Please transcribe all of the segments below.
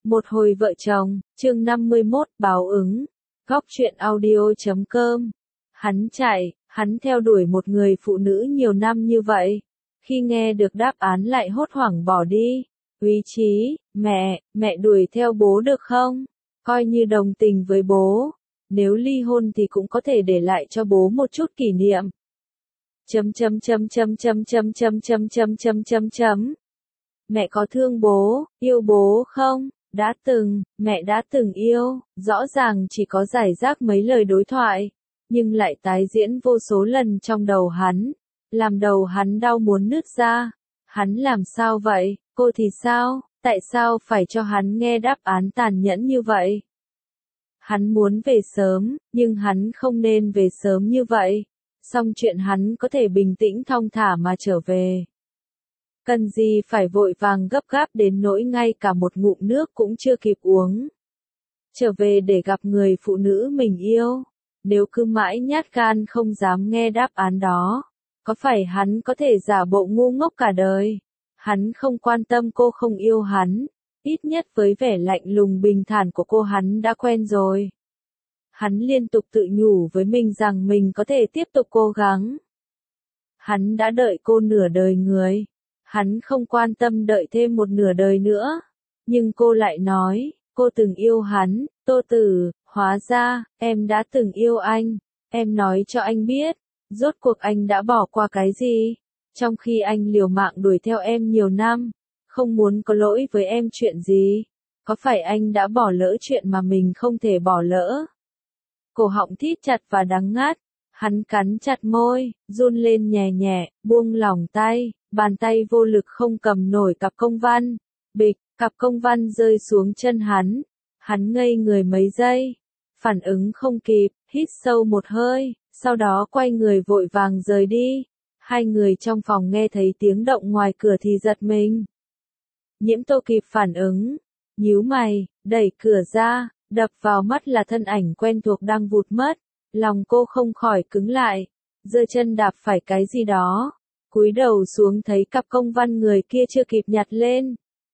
Một hồi vợ chồng, chương 51, báo ứng. Góc truyện audio.com. Hắn theo đuổi một người phụ nữ nhiều năm như vậy. Khi nghe được đáp án lại hốt hoảng bỏ đi. Úy Chí, mẹ đuổi theo bố được không? Coi như đồng tình với bố. Nếu ly hôn thì cũng có thể để lại cho bố một chút kỷ niệm. Mẹ có thương bố, yêu bố không? Mẹ đã từng yêu, rõ ràng chỉ có rải rác mấy lời đối thoại, nhưng lại tái diễn vô số lần trong đầu hắn, làm đầu hắn đau muốn nứt ra. Hắn làm sao vậy, cô thì sao, tại sao phải cho hắn nghe đáp án tàn nhẫn như vậy? Hắn muốn về sớm, nhưng hắn không nên về sớm như vậy. Xong chuyện hắn có thể bình tĩnh thong thả mà trở về. Cần gì phải vội vàng gấp gáp đến nỗi ngay cả một ngụm nước cũng chưa kịp uống. Trở về để gặp người phụ nữ mình yêu. Nếu cứ mãi nhát gan không dám nghe đáp án đó, có phải hắn có thể giả bộ ngu ngốc cả đời? Hắn không quan tâm cô không yêu hắn, ít nhất với vẻ lạnh lùng bình thản của cô hắn đã quen rồi. Hắn liên tục tự nhủ với mình rằng mình có thể tiếp tục cố gắng. Hắn đã đợi cô nửa đời người. Hắn không quan tâm đợi thêm một nửa đời nữa. Nhưng cô lại nói, cô từng yêu hắn, Tô Tử, hóa ra, em đã từng yêu anh. Em nói cho anh biết, rốt cuộc anh đã bỏ qua cái gì? Trong khi anh liều mạng đuổi theo em nhiều năm, không muốn có lỗi với em chuyện gì? Có phải anh đã bỏ lỡ chuyện mà mình không thể bỏ lỡ? Cổ họng thít chặt và đắng ngắt. Hắn cắn chặt môi, run lên nhẹ nhẹ, buông lỏng tay, bàn tay vô lực không cầm nổi cặp công văn. Bịch, cặp công văn rơi xuống chân hắn. Hắn ngây người mấy giây, phản ứng không kịp, hít sâu một hơi, sau đó quay người vội vàng rời đi. Hai người trong phòng nghe thấy tiếng động ngoài cửa thì giật mình. Nhiễm Tô kịp phản ứng, nhíu mày, đẩy cửa ra, đập vào mắt là thân ảnh quen thuộc đang vụt mất. Lòng cô không khỏi cứng lại, giơ chân đạp phải cái gì đó, cúi đầu xuống thấy cặp công văn người kia chưa kịp nhặt lên.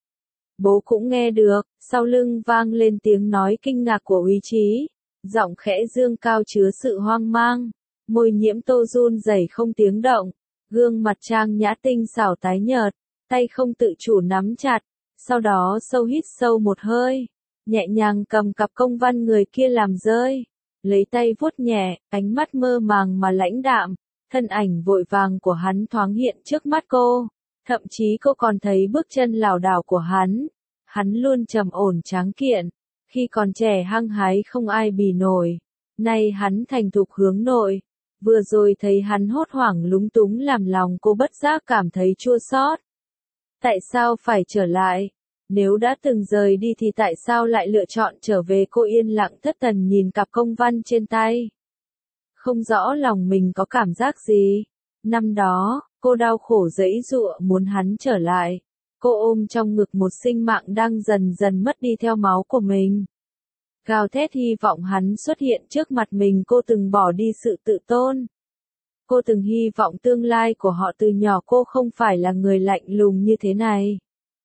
Bố cũng nghe được, sau lưng vang lên tiếng nói kinh ngạc của Úy Chí, giọng khẽ dương cao chứa sự hoang mang, môi Nhiễm Tô run rẩy không tiếng động, gương mặt trang nhã tinh xảo tái nhợt, tay không tự chủ nắm chặt, sau đó hít sâu một hơi, nhẹ nhàng cầm cặp công văn người kia làm rơi. Lấy tay vuốt nhẹ, ánh mắt mơ màng mà lãnh đạm, thân ảnh vội vàng của hắn thoáng hiện trước mắt cô, thậm chí cô còn thấy bước chân lảo đảo của hắn. Hắn luôn trầm ổn tráng kiện, khi còn trẻ hăng hái không ai bì nổi, nay hắn thành thục hướng nội. Vừa rồi thấy hắn hốt hoảng lúng túng làm lòng cô bất giác cảm thấy chua xót. Tại sao phải trở lại? Nếu đã từng rời đi thì tại sao lại lựa chọn trở về? Cô yên lặng thất thần nhìn cặp công văn trên tay. Không rõ lòng mình có cảm giác gì. Năm đó, cô đau khổ giãy giụa muốn hắn trở lại. Cô ôm trong ngực một sinh mạng đang dần dần mất đi theo máu của mình. Gào thét hy vọng hắn xuất hiện trước mặt mình. Cô từng bỏ đi sự tự tôn. Cô từng hy vọng tương lai của họ từ nhỏ cô không phải là người lạnh lùng như thế này.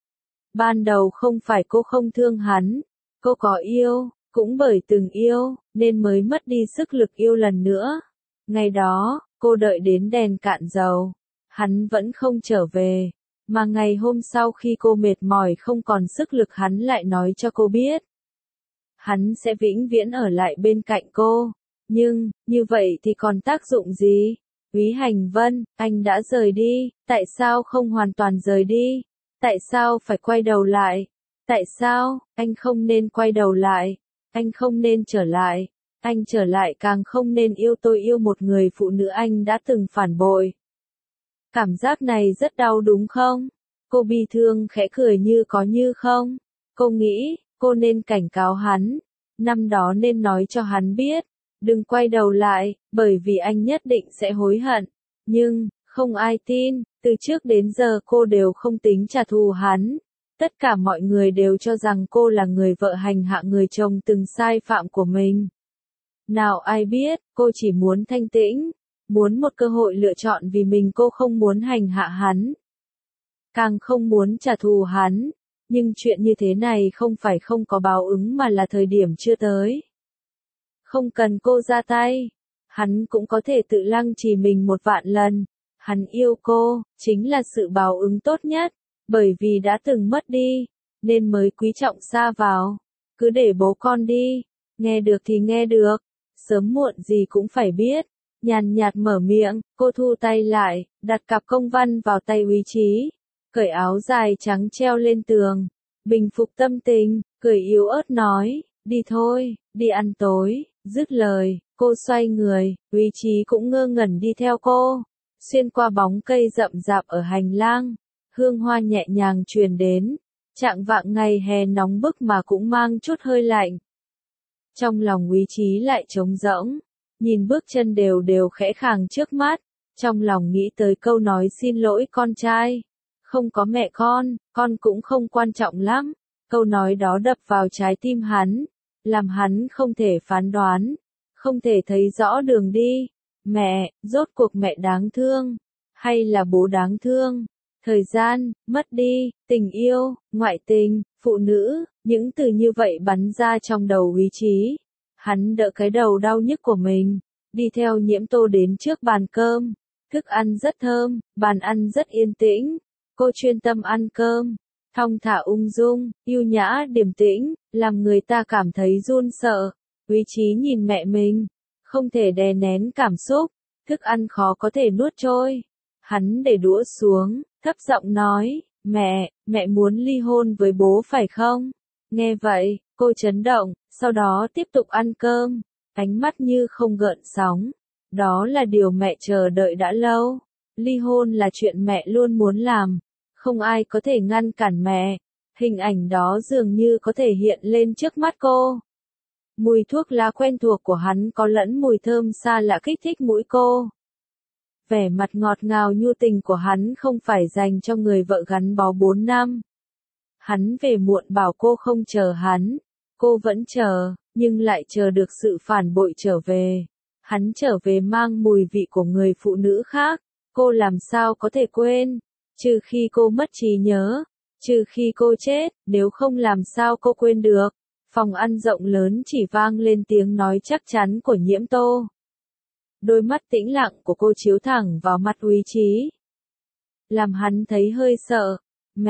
Ban đầu không phải cô không thương hắn, cô có yêu, cũng bởi từng yêu, nên mới mất đi sức lực yêu lần nữa. Ngày đó, cô đợi đến đèn cạn dầu, hắn vẫn không trở về, mà ngày hôm sau khi cô mệt mỏi không còn sức lực hắn lại nói cho cô biết. Hắn sẽ vĩnh viễn ở lại bên cạnh cô, nhưng, như vậy thì còn tác dụng gì? Úy Hành Vân, anh đã rời đi, tại sao không hoàn toàn rời đi? Tại sao phải quay đầu lại? Tại sao, anh không nên quay đầu lại? Anh không nên trở lại. Anh trở lại càng không nên yêu tôi yêu một người phụ nữ anh đã từng phản bội. Cảm giác này rất đau đúng không? Cô bi thương khẽ cười như có như không. Cô nghĩ, cô nên cảnh cáo hắn. Năm đó nên nói cho hắn biết. Đừng quay đầu lại, bởi vì anh nhất định sẽ hối hận. Nhưng, không ai tin, từ trước đến giờ cô đều không tính trả thù hắn. Tất cả mọi người đều cho rằng cô là người vợ hành hạ người chồng từng sai phạm của mình. Nào ai biết, cô chỉ muốn thanh tĩnh, muốn một cơ hội lựa chọn vì mình cô không muốn hành hạ hắn. Càng không muốn trả thù hắn, Nhưng chuyện như thế này không phải không có báo ứng mà là thời điểm chưa tới. Không cần cô ra tay, hắn cũng có thể tự lăng trì mình 1.000.000 lần. Hắn yêu cô, chính là sự báo ứng tốt nhất, bởi vì đã từng mất đi, nên mới quý trọng xa vào. Cứ để bố con đi, nghe được thì nghe được, sớm muộn gì cũng phải biết. Nhàn nhạt mở miệng, cô thu tay lại, đặt cặp công văn vào tay Úy Chí, cởi áo dài trắng treo lên tường, bình phục tâm tình, cười yếu ớt nói, đi thôi, đi ăn tối. Dứt lời, cô xoay người, Úy Chí cũng ngơ ngẩn đi theo cô, xuyên qua bóng cây rậm rạp ở hành lang, hương hoa nhẹ nhàng truyền đến, trạng vạng ngày hè nóng bức mà cũng mang chút hơi lạnh. Trong lòng Úy Chí lại trống rỗng, nhìn bước chân đều đều khẽ khàng trước mắt, trong lòng nghĩ tới câu nói xin lỗi con trai, không có mẹ con cũng không quan trọng lắm, câu nói đó đập vào trái tim hắn, làm hắn không thể phán đoán, không thể thấy rõ đường đi. Mẹ, rốt cuộc mẹ đáng thương, hay là bố đáng thương? Thời gian, mất đi, tình yêu, ngoại tình, phụ nữ, những từ như vậy bắn ra trong đầu Úy Chí. Hắn đỡ cái đầu đau nhức của mình, đi theo Nhiễm Tô đến trước bàn cơm. Thức ăn rất thơm, bàn ăn rất yên tĩnh. Cô chuyên tâm ăn cơm, thong thả ung dung, yêu nhã điềm tĩnh, làm người ta cảm thấy run sợ. Úy Chí nhìn mẹ mình, không thể đè nén cảm xúc, thức ăn khó có thể nuốt trôi. Hắn để đũa xuống, thấp giọng nói, mẹ muốn ly hôn với bố phải không? Nghe vậy, cô chấn động, sau đó tiếp tục ăn cơm, ánh mắt như không gợn sóng. Đó là điều mẹ chờ đợi đã lâu. Ly hôn là chuyện mẹ luôn muốn làm, không ai có thể ngăn cản mẹ. Hình ảnh đó dường như có thể hiện lên trước mắt cô. Mùi thuốc lá quen thuộc của hắn có lẫn mùi thơm xa lạ kích thích mũi cô. Vẻ mặt ngọt ngào nhu tình của hắn không phải dành cho người vợ gắn bó 4 năm. Hắn về muộn bảo cô không chờ hắn. Cô vẫn chờ, nhưng lại chờ được sự phản bội trở về. Hắn trở về mang mùi vị của người phụ nữ khác. Cô làm sao có thể quên? Trừ khi cô mất trí nhớ. Trừ khi cô chết, nếu không làm sao cô quên được. Phòng ăn rộng lớn chỉ vang lên tiếng nói chắc chắn của Nhiễm Tô. Đôi mắt tĩnh lặng của cô chiếu thẳng vào mặt Úy Chí, làm hắn thấy hơi sợ.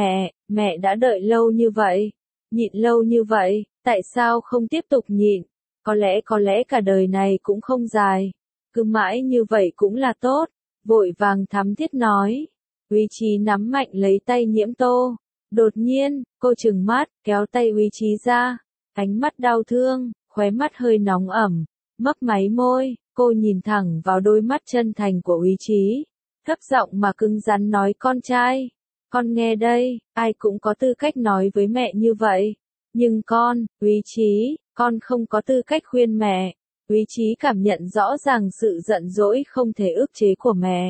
Mẹ đã đợi lâu như vậy, nhịn lâu như vậy, tại sao không tiếp tục nhịn? Có lẽ cả đời này cũng không dài, cứ mãi như vậy cũng là tốt. Vội vàng thắm thiết nói. Úy Chí nắm mạnh lấy tay Nhiễm Tô. Đột nhiên, cô trừng mắt, kéo tay Úy Chí ra, ánh mắt đau thương, khóe mắt hơi nóng ẩm, mấp máy môi. Cô nhìn thẳng vào đôi mắt chân thành của Úy Chí, thấp giọng mà cứng rắn nói, con trai, con nghe đây, ai cũng có tư cách nói với mẹ như vậy, nhưng con, Úy Chí, con không có tư cách khuyên mẹ. Úy Chí cảm nhận rõ ràng sự giận dỗi không thể ức chế của mẹ.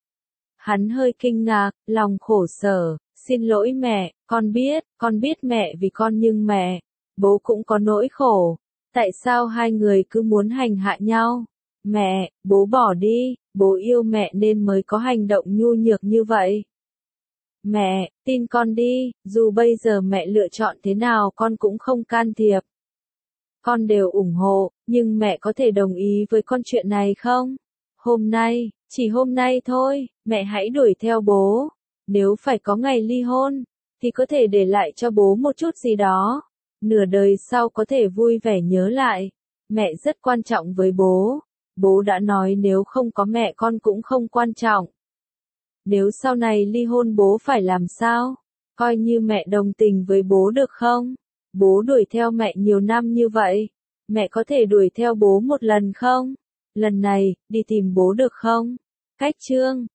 Hắn hơi kinh ngạc, lòng khổ sở, xin lỗi mẹ, con biết mẹ vì con nhưng mẹ, bố cũng có nỗi khổ, tại sao hai người cứ muốn hành hạ nhau? Mẹ, bố bỏ đi, bố yêu mẹ nên mới có hành động nhu nhược như vậy. Mẹ, tin con đi, dù bây giờ mẹ lựa chọn thế nào con cũng không can thiệp. Con đều ủng hộ, nhưng mẹ có thể đồng ý với con chuyện này không? Hôm nay, chỉ hôm nay thôi, mẹ hãy đuổi theo bố. Nếu phải có ngày ly hôn, thì có thể để lại cho bố một chút gì đó. Nửa đời sau có thể vui vẻ nhớ lại. Mẹ rất quan trọng với bố. Bố đã nói nếu không có mẹ con cũng không quan trọng. Nếu sau này ly hôn bố phải làm sao? Coi như mẹ đồng tình với bố được không? Bố đuổi theo mẹ nhiều năm như vậy. Mẹ có thể đuổi theo bố một lần không? Lần này, đi tìm bố được không? Cách chương